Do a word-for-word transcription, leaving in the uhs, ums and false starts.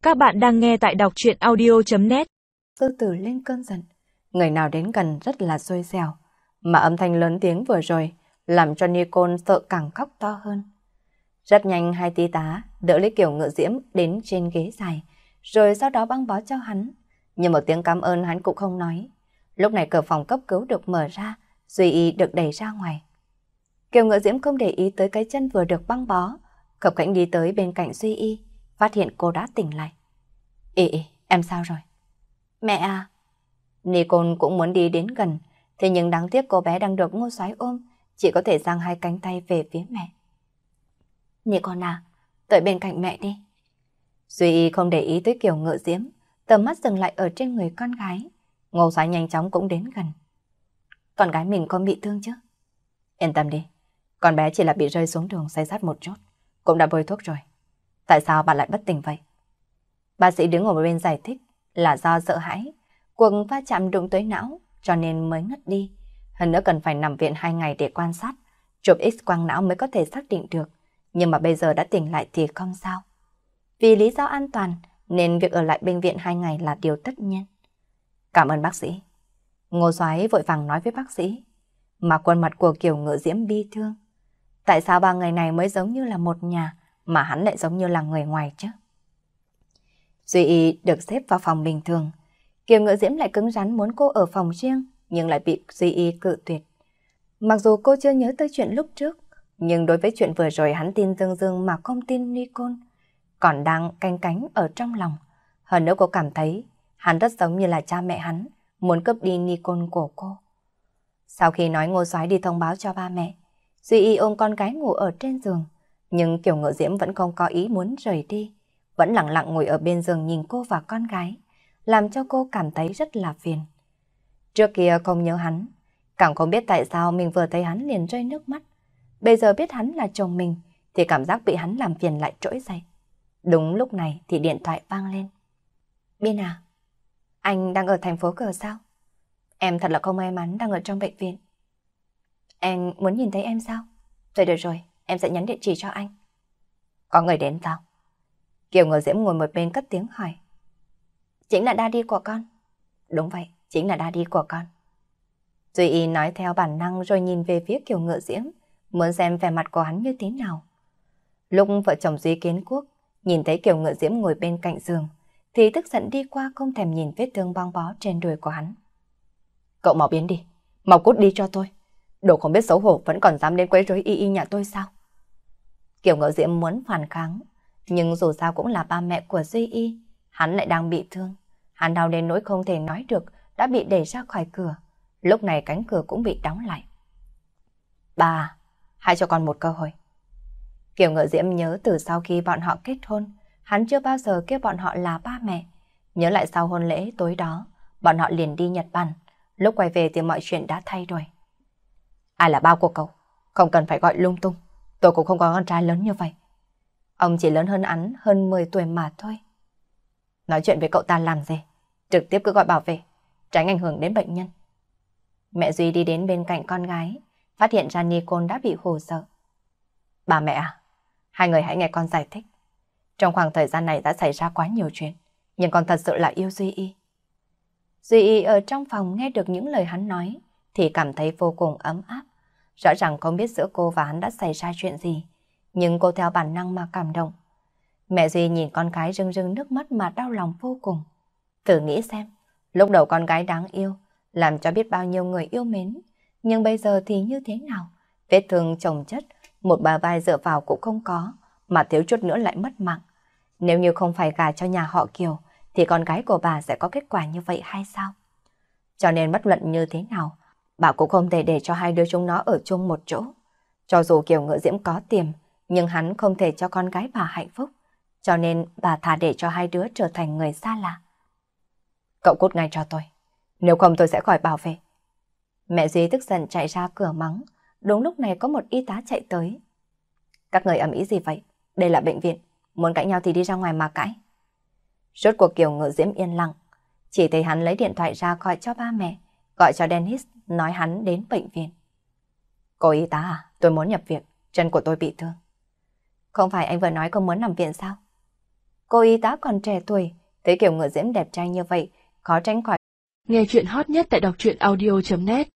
Các bạn đang nghe tại đọc truyện audio chấm net. Sư tử lên cơn giận, người nào đến gần rất là xui xẻo, mà âm thanh lớn tiếng vừa rồi làm cho Nicole sợ càng khóc to hơn. Rất nhanh hai tí tá đỡ lấy Kiều Ngự Diễm đến trên ghế dài, rồi sau đó băng bó cho hắn. Nhưng một tiếng cảm ơn hắn cũng không nói. Lúc này cửa phòng cấp cứu được mở ra, Duy Y được đẩy ra ngoài. Kiều Ngự Diễm không để ý tới cái chân vừa được băng bó, khập khiễng đi tới bên cạnh Duy Y, phát hiện cô đã tỉnh lại. Ý, ý, em sao rồi? Mẹ à! Nicole cũng muốn đi đến gần, thế nhưng đáng tiếc cô bé đang được Ngô Soái ôm, chỉ có thể giang hai cánh tay về phía mẹ. Nicole à, tới bên cạnh mẹ đi. Duy Y không để ý tới Kiều Ngự Diễm, tầm mắt dừng lại ở trên người con gái. Ngô Soái nhanh chóng cũng đến gần. Con gái mình không bị thương chứ? Yên tâm đi, con bé chỉ là bị rơi xuống đường say sát một chút, cũng đã bôi thuốc rồi. Tại sao bà lại bất tỉnh vậy? Bác sĩ đứng ở bên giải thích là do sợ hãi, cuộc va chạm đụng tới não cho nên mới ngất đi. Hơn nữa cần phải nằm viện hai ngày để quan sát, chụp X-quang não mới có thể xác định được. Nhưng mà bây giờ đã tỉnh lại thì không sao. Vì lý do an toàn nên việc ở lại bệnh viện hai ngày là điều tất nhiên. Cảm ơn bác sĩ. Ngô Soái vội vàng nói với bác sĩ. Mà khuôn mặt của Kiều Ngự Diễm bi thương. Tại sao ba người này mới giống như là một nhà mà hắn lại giống như là người ngoài chứ? Duy Y được xếp vào phòng bình thường. Kiều Ngự Diễm lại cứng rắn muốn cô ở phòng riêng, nhưng lại bị Duy Y cự tuyệt. Mặc dù cô chưa nhớ tới chuyện lúc trước, nhưng đối với chuyện vừa rồi hắn tin dương dương mà không tin Nicole, còn đang canh cánh ở trong lòng. Hơn nữa cô cảm thấy hắn rất giống như là cha mẹ hắn, muốn cướp đi Nicole của cô. Sau khi nói Ngô Soái đi thông báo cho ba mẹ, Duy Y ôm con gái ngủ ở trên giường, nhưng Kiều Ngự Diễm vẫn không có ý muốn rời đi. Vẫn lặng lặng ngồi ở bên giường nhìn cô và con gái, làm cho cô cảm thấy rất là phiền. Trước kia không nhớ hắn, càng không biết tại sao mình vừa thấy hắn liền rơi nước mắt. Bây giờ biết hắn là chồng mình, thì cảm giác bị hắn làm phiền lại trỗi dậy. Đúng lúc này thì điện thoại vang lên. Bin à, anh đang ở thành phố Cờ sao? Em thật là không may mắn đang ở trong bệnh viện. Em muốn nhìn thấy em sao? Rồi được rồi, em sẽ nhắn địa chỉ cho anh. Có người đến sao? Kiều Ngự Diễm ngồi một bên cất tiếng hỏi. Chính là daddy của con. Đúng vậy, chính là daddy của con. Duy Y nói theo bản năng rồi nhìn về phía Kiều Ngự Diễm, muốn xem vẻ mặt của hắn như thế nào. Lúc vợ chồng Duy Kiến Quốc nhìn thấy Kiều Ngự Diễm ngồi bên cạnh giường, thì tức giận đi qua không thèm nhìn vết thương băng bó trên đùi của hắn. Cậu mau biến đi, mau cút đi cho tôi. Đồ không biết xấu hổ vẫn còn dám đến quấy rối Y Y nhà tôi sao? Kiều Ngự Diễm muốn phản kháng, nhưng dù sao cũng là ba mẹ của Duy Y, hắn lại đang bị thương. Hắn đau đến nỗi không thể nói được, đã bị đẩy ra khỏi cửa. Lúc này cánh cửa cũng bị đóng lại. Bà, hãy cho con một cơ hội. Kiều Ngự Diễm nhớ từ sau khi bọn họ kết hôn, hắn chưa bao giờ kêu bọn họ là ba mẹ. Nhớ lại sau hôn lễ tối đó, bọn họ liền đi Nhật Bản. Lúc quay về thì mọi chuyện đã thay đổi. Ai là bao của cậu? Không cần phải gọi lung tung. Tôi cũng không có con trai lớn như vậy. Ông chỉ lớn hơn hắn hơn mười tuổi mà thôi. Nói chuyện với cậu ta làm gì? Trực tiếp cứ gọi bảo vệ, tránh ảnh hưởng đến bệnh nhân. Mẹ Duy đi đến bên cạnh con gái, phát hiện ra Nicole đã bị hù sợ. Bà mẹ à, hai người hãy nghe con giải thích. Trong khoảng thời gian này đã xảy ra quá nhiều chuyện, nhưng con thật sự là yêu Duy Y. Duy Y ở trong phòng nghe được những lời hắn nói, thì cảm thấy vô cùng ấm áp. Rõ ràng không biết giữa cô và hắn đã xảy ra chuyện gì, nhưng cô theo bản năng mà cảm động. Mẹ Duy nhìn con gái rưng rưng nước mắt mà đau lòng vô cùng. Thử nghĩ xem, lúc đầu con gái đáng yêu, làm cho biết bao nhiêu người yêu mến, nhưng bây giờ thì như thế nào? Vết thương chồng chất, một bả vai dựa vào cũng không có, mà thiếu chút nữa lại mất mạng. Nếu như không phải gả cho nhà họ Kiều, thì con gái của bà sẽ có kết quả như vậy hay sao? Cho nên bất luận như thế nào, bà cũng không thể để cho hai đứa chúng nó ở chung một chỗ. Cho dù Kiều Ngự Diễm có tiền, nhưng hắn không thể cho con gái bà hạnh phúc. Cho nên bà thà để cho hai đứa trở thành người xa lạ. Cậu cút ngay cho tôi, nếu không tôi sẽ gọi bảo vệ. Mẹ Duy tức giận chạy ra cửa mắng. Đúng lúc này có một y tá chạy tới. Các người ầm ĩ gì vậy? Đây là bệnh viện, muốn cãi nhau thì đi ra ngoài mà cãi. Rốt cuộc Kiều Ngự Diễm yên lặng, chỉ thấy hắn lấy điện thoại ra gọi cho ba mẹ, gọi cho Dennis, nói hắn đến bệnh viện. Cô y tá à, tôi muốn nhập viện, chân của tôi bị thương. Không phải anh vừa nói không muốn nằm viện sao? Cô y tá còn trẻ tuổi, thấy kiểu ngựa diễm đẹp trai như vậy, khó tránh khỏi. Nghe chuyện hot nhất tại đọc truyện audio chấm net